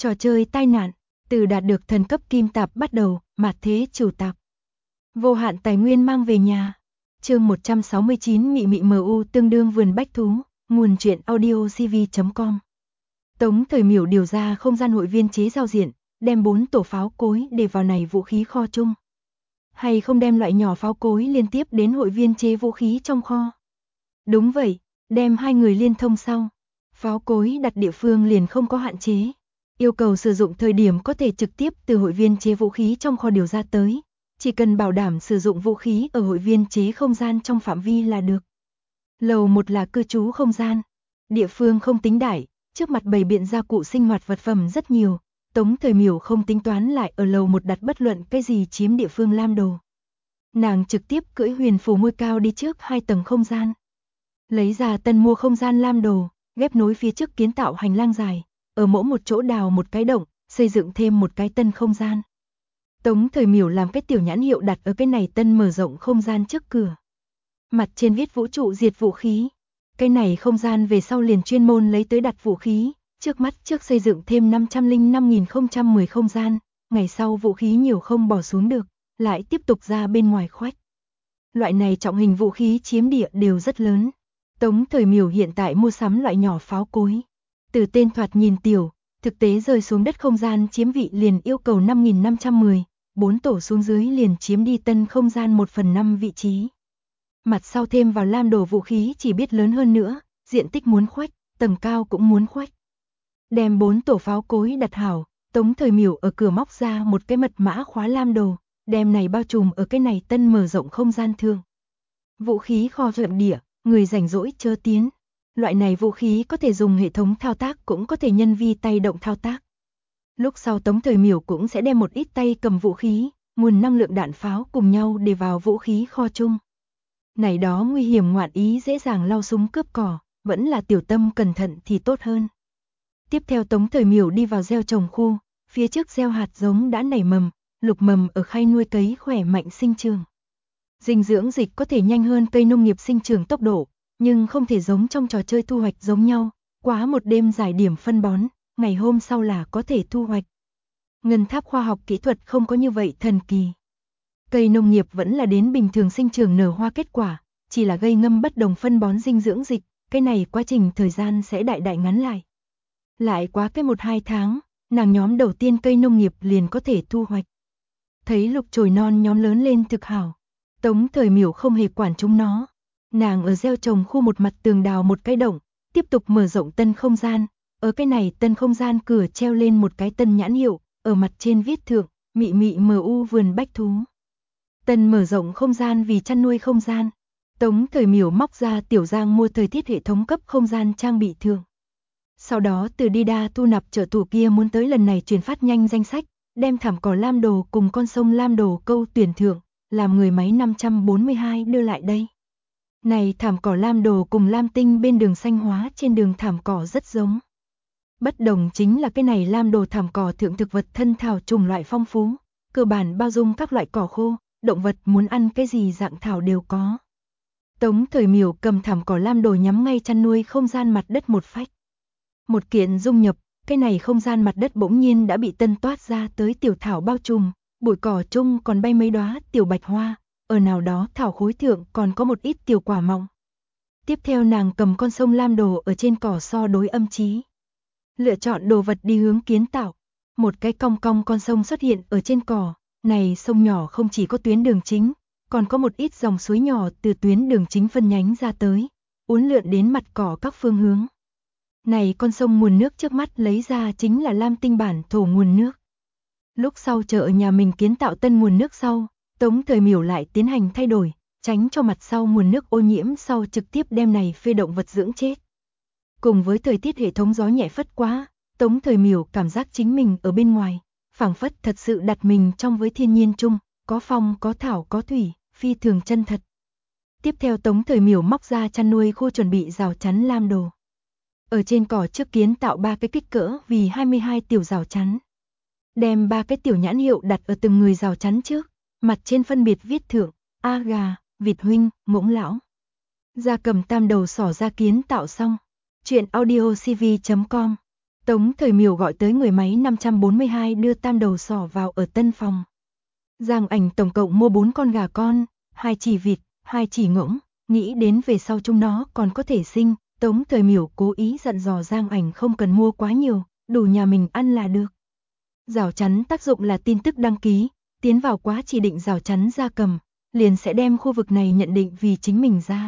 Trò chơi tai nạn, từ đạt được thần cấp kim tạp bắt đầu, mạt thế chủ tạp. Vô hạn tài nguyên mang về nhà. Chương 169 Mị Mị MU tương đương vườn bách thú, nguồn truyện audiocv.com. Tống Thời Miểu điều ra không gian hội viên chế giao diện, đem 4 tổ pháo cối để vào này vũ khí kho chung. Hay không đem loại nhỏ pháo cối liên tiếp đến hội viên chế vũ khí trong kho? Đúng vậy, đem hai người liên thông sau. Pháo cối đặt địa phương liền không có hạn chế. Yêu cầu sử dụng thời điểm có thể trực tiếp từ hội viên chế vũ khí trong kho điều ra tới. Chỉ cần bảo đảm sử dụng vũ khí ở hội viên chế không gian trong phạm vi là được. Lầu 1 là cư trú không gian. Địa phương không tính đại, trước mặt bày biện gia cụ sinh hoạt vật phẩm rất nhiều. Tống Thời Miểu không tính toán lại ở lầu 1 đặt bất luận cái gì chiếm địa phương lam đồ. Nàng trực tiếp cưỡi huyền phù môi cao đi trước 2 tầng không gian. Lấy ra tân mua không gian lam đồ, ghép nối phía trước kiến tạo hành lang dài, ở mỗi một chỗ đào một cái động, xây dựng thêm một cái tân không gian. Tống Thời Miểu làm cái tiểu nhãn hiệu đặt ở cái này tân mở rộng không gian trước cửa. Mặt trên viết vũ trụ diệt vũ khí. Cái này không gian về sau liền chuyên môn lấy tới đặt vũ khí, trước mắt trước xây dựng thêm 505.010 không gian, ngày sau vũ khí nhiều không bỏ xuống được, lại tiếp tục ra bên ngoài khoách. Loại này trọng hình vũ khí chiếm địa đều rất lớn. Tống Thời Miểu hiện tại mua sắm loại nhỏ pháo cối. Từ tên thoạt nhìn tiểu, thực tế rơi xuống đất không gian chiếm vị liền yêu cầu 5.510, 4 tổ xuống dưới liền chiếm đi tân không gian 1/5 vị trí. Mặt sau thêm vào lam đồ vũ khí chỉ biết lớn hơn nữa, diện tích muốn khoách, tầng cao cũng muốn khoách. Đem 4 tổ pháo cối đặt hảo, Tống Thời Miểu ở cửa móc ra một cái mật mã khóa lam đồ, đem này bao trùm ở cái này tân mở rộng không gian thương. Vũ khí kho trận địa, người rảnh rỗi chớ tiến. Loại này vũ khí có thể dùng hệ thống thao tác cũng có thể nhân vi tay động thao tác. Lúc sau Tống Thời Miểu cũng sẽ đem một ít tay cầm vũ khí, nguồn năng lượng đạn pháo cùng nhau để vào vũ khí kho chung. Này đó nguy hiểm ngoạn ý dễ dàng lau súng cướp cỏ, vẫn là tiểu tâm cẩn thận thì tốt hơn. Tiếp theo Tống Thời Miểu đi vào gieo trồng khu, phía trước gieo hạt giống đã nảy mầm, lục mầm ở khay nuôi cấy khỏe mạnh sinh trưởng. Dinh dưỡng dịch có thể nhanh hơn cây nông nghiệp sinh trưởng tốc độ, nhưng không thể giống trong trò chơi thu hoạch giống nhau, quá một đêm giải điểm phân bón, ngày hôm sau là có thể thu hoạch. Ngân tháp khoa học kỹ thuật không có như vậy thần kỳ. Cây nông nghiệp vẫn là đến bình thường sinh trưởng nở hoa kết quả, chỉ là gây ngâm bất đồng phân bón dinh dưỡng dịch, cái này quá trình thời gian sẽ đại đại ngắn lại. Lại quá cái 1-2 tháng, nàng nhóm đầu tiên cây nông nghiệp liền có thể thu hoạch. Thấy lục chồi non nhóm lớn lên thực hảo, Tống Thời Miểu không hề quản chúng nó. Nàng ở gieo trồng khu một mặt tường đào một cái động, tiếp tục mở rộng tân không gian. Ở cái này tân không gian cửa treo lên một cái tân nhãn hiệu, ở mặt trên viết thượng, Mị Mị MU vườn bách thú. Tân mở rộng không gian vì chăn nuôi không gian. Tống Thời Miểu móc ra tiểu giang mua thời tiết hệ thống cấp không gian trang bị thường. Sau đó từ đi đa thu nạp trợ thủ kia muốn tới lần này truyền phát nhanh danh sách, đem thảm cỏ lam đồ cùng con sông lam đồ câu tuyển thưởng, làm người máy 542 đưa lại đây. Này thảm cỏ lam đồ cùng lam tinh bên đường xanh hóa trên đường thảm cỏ rất giống. Bất đồng chính là cái này lam đồ thảm cỏ thượng thực vật thân thảo chủng loại phong phú, cơ bản bao dung các loại cỏ khô, động vật muốn ăn cái gì dạng thảo đều có. Tống Thời Miểu cầm thảm cỏ lam đồ nhắm ngay chăn nuôi không gian mặt đất một phách. Một kiện dung nhập, cái này không gian mặt đất bỗng nhiên đã bị tân toát ra tới tiểu thảo bao trùm, bụi cỏ chung còn bay mấy đóa tiểu bạch hoa, ở nào đó thảo khối thượng còn có một ít tiểu quả mọng. Tiếp theo nàng cầm con sông lam đồ ở trên cỏ so đối âm chí. Lựa chọn đồ vật đi hướng kiến tạo. Một cái cong cong con sông xuất hiện ở trên cỏ, này sông nhỏ không chỉ có tuyến đường chính, còn có một ít dòng suối nhỏ từ tuyến đường chính phân nhánh ra tới, uốn lượn đến mặt cỏ các phương hướng. Này con sông nguồn nước trước mắt lấy ra chính là lam tinh bản thổ nguồn nước. Lúc sau chờ ở nhà mình kiến tạo tân nguồn nước sau, Tống Thời Miểu lại tiến hành thay đổi, tránh cho mặt sau nguồn nước ô nhiễm sau trực tiếp đem này phê động vật dưỡng chết. Cùng với thời tiết hệ thống gió nhẹ phất quá, Tống Thời Miểu cảm giác chính mình ở bên ngoài, phảng phất thật sự đặt mình trong với thiên nhiên chung, có phong, có thảo, có thủy, phi thường chân thật. Tiếp theo Tống Thời Miểu móc ra chăn nuôi khu chuẩn bị rào chắn lam đồ. Ở trên cỏ trước kiến tạo 3 cái kích cỡ vì 22 tiểu rào chắn. Đem 3 cái tiểu nhãn hiệu đặt ở từng người rào chắn trước, mặt trên phân biệt viết thượng, A gà, vịt huynh, ngỗng lão. Gia cầm tam đầu sỏ ra kiến tạo xong. Truyện audiocv.com Tống Thời Miểu gọi tới người máy 542 đưa tam đầu sỏ vào ở tân phòng. Giang Ảnh tổng cộng mua 4 con gà con, 2 chỉ vịt, 2 chỉ ngỗng, nghĩ đến về sau chúng nó còn có thể sinh, Tống Thời Miểu cố ý dặn dò Giang Ảnh không cần mua quá nhiều, đủ nhà mình ăn là được. Rào chắn tác dụng là tin tức đăng ký, tiến vào quá chỉ định rào chắn gia cầm, liền sẽ đem khu vực này nhận định vì chính mình ra.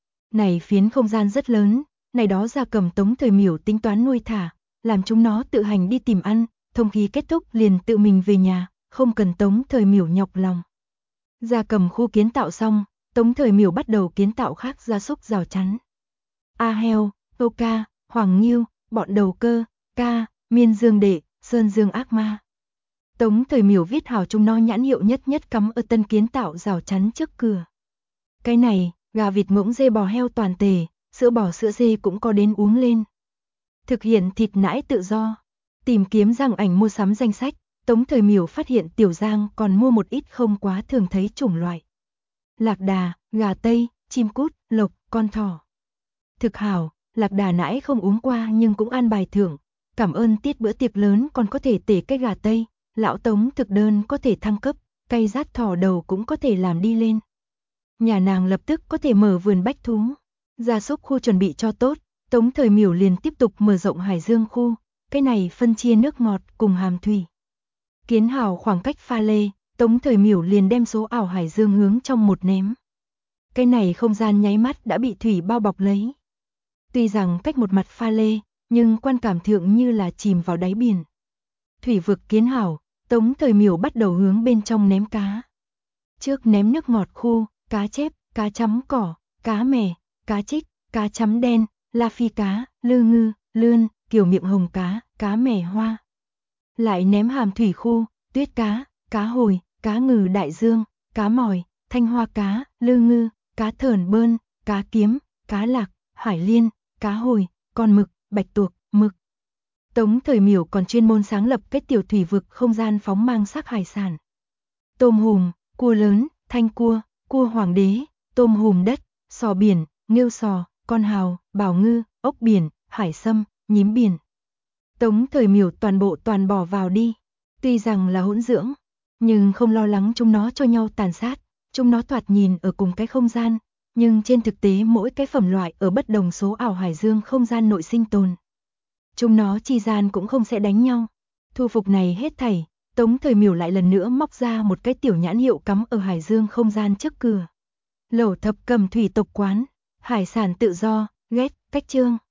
Này phiến không gian rất lớn, này đó gia cầm Tống Thời Miểu tính toán nuôi thả, làm chúng nó tự hành đi tìm ăn, thông khí kết thúc liền tự mình về nhà, không cần Tống Thời Miểu nhọc lòng. Gia cầm khu kiến tạo xong, Tống Thời Miểu bắt đầu kiến tạo khác gia súc rào chắn. A heo, Âu ca, Hoàng Nghiêu, bọn đầu cơ, ca, Miên Dương Đệ, Sơn Dương Ác Ma. Tống Thời Miểu viết hào chúng nó nhãn hiệu nhất nhất cắm ở tân kiến tạo rào chắn trước cửa. Cái này, gà vịt ngỗng dê bò heo toàn tề, sữa bò sữa dê cũng có đến uống lên. Thực hiện thịt nãi tự do. Tìm kiếm Giang Ảnh mua sắm danh sách, Tống Thời Miểu phát hiện Tiểu Giang còn mua một ít không quá thường thấy chủng loại. Lạc đà, gà tây, chim cút, lộc, con thỏ. Thực hảo, lạc đà nãi không uống qua nhưng cũng an bài thưởng. Cảm ơn tiết bữa tiệc lớn còn có thể tể cái gà tây, lão Tống thực đơn có thể thăng cấp, cây rát thỏ đầu cũng có thể làm đi lên. Nhà nàng lập tức có thể mở vườn bách thú. Gia súc khu chuẩn bị cho tốt, Tống Thời Miểu liền tiếp tục mở rộng Hải Dương khu, cái này phân chia nước ngọt cùng hàm thủy. Kiến hào khoảng cách pha lê, Tống Thời Miểu liền đem số ảo Hải Dương hướng trong một ném. Cái này không gian nháy mắt đã bị thủy bao bọc lấy. Tuy rằng cách một mặt pha lê, nhưng quan cảm thượng như là chìm vào đáy biển. Thủy vực kiến hào, Tống Thời Miểu bắt đầu hướng bên trong ném cá. Trước ném nước ngọt khu, cá chép, cá chấm cỏ, cá mè, cá trích, cá chấm đen, la phi cá, lư ngư, lươn, kiểu miệng hồng cá, cá mè hoa. Lại ném hàm thủy khu, tuyết cá, cá hồi, cá ngừ đại dương, cá mòi, thanh hoa cá, lư ngư, cá thờn bơn, cá kiếm, cá lạc, hải liên, cá hồi, con mực, bạch tuộc, mực. Tống Thời Miểu còn chuyên môn sáng lập cái tiểu thủy vực không gian phóng mang sắc hải sản. Tôm hùm, cua lớn, thanh cua, cua hoàng đế, tôm hùm đất, sò biển, nghêu sò, con hào, bảo ngư, ốc biển, hải sâm, nhím biển. Tống Thời Miểu toàn bỏ vào đi. Tuy rằng là hỗn dưỡng, nhưng không lo lắng chúng nó cho nhau tàn sát. Chúng nó thoạt nhìn ở cùng cái không gian, nhưng trên thực tế mỗi cái phẩm loại ở bất đồng số ảo Hải Dương không gian nội sinh tồn. Chúng nó chi gian cũng không sẽ đánh nhau. Thu phục này hết thảy, Tống Thời Miểu lại lần nữa móc ra một cái tiểu nhãn hiệu cắm ở Hải Dương không gian trước cửa. Lẩu Thập Cẩm Thủy tộc quán, hải sản tự do, ghét, cách chương.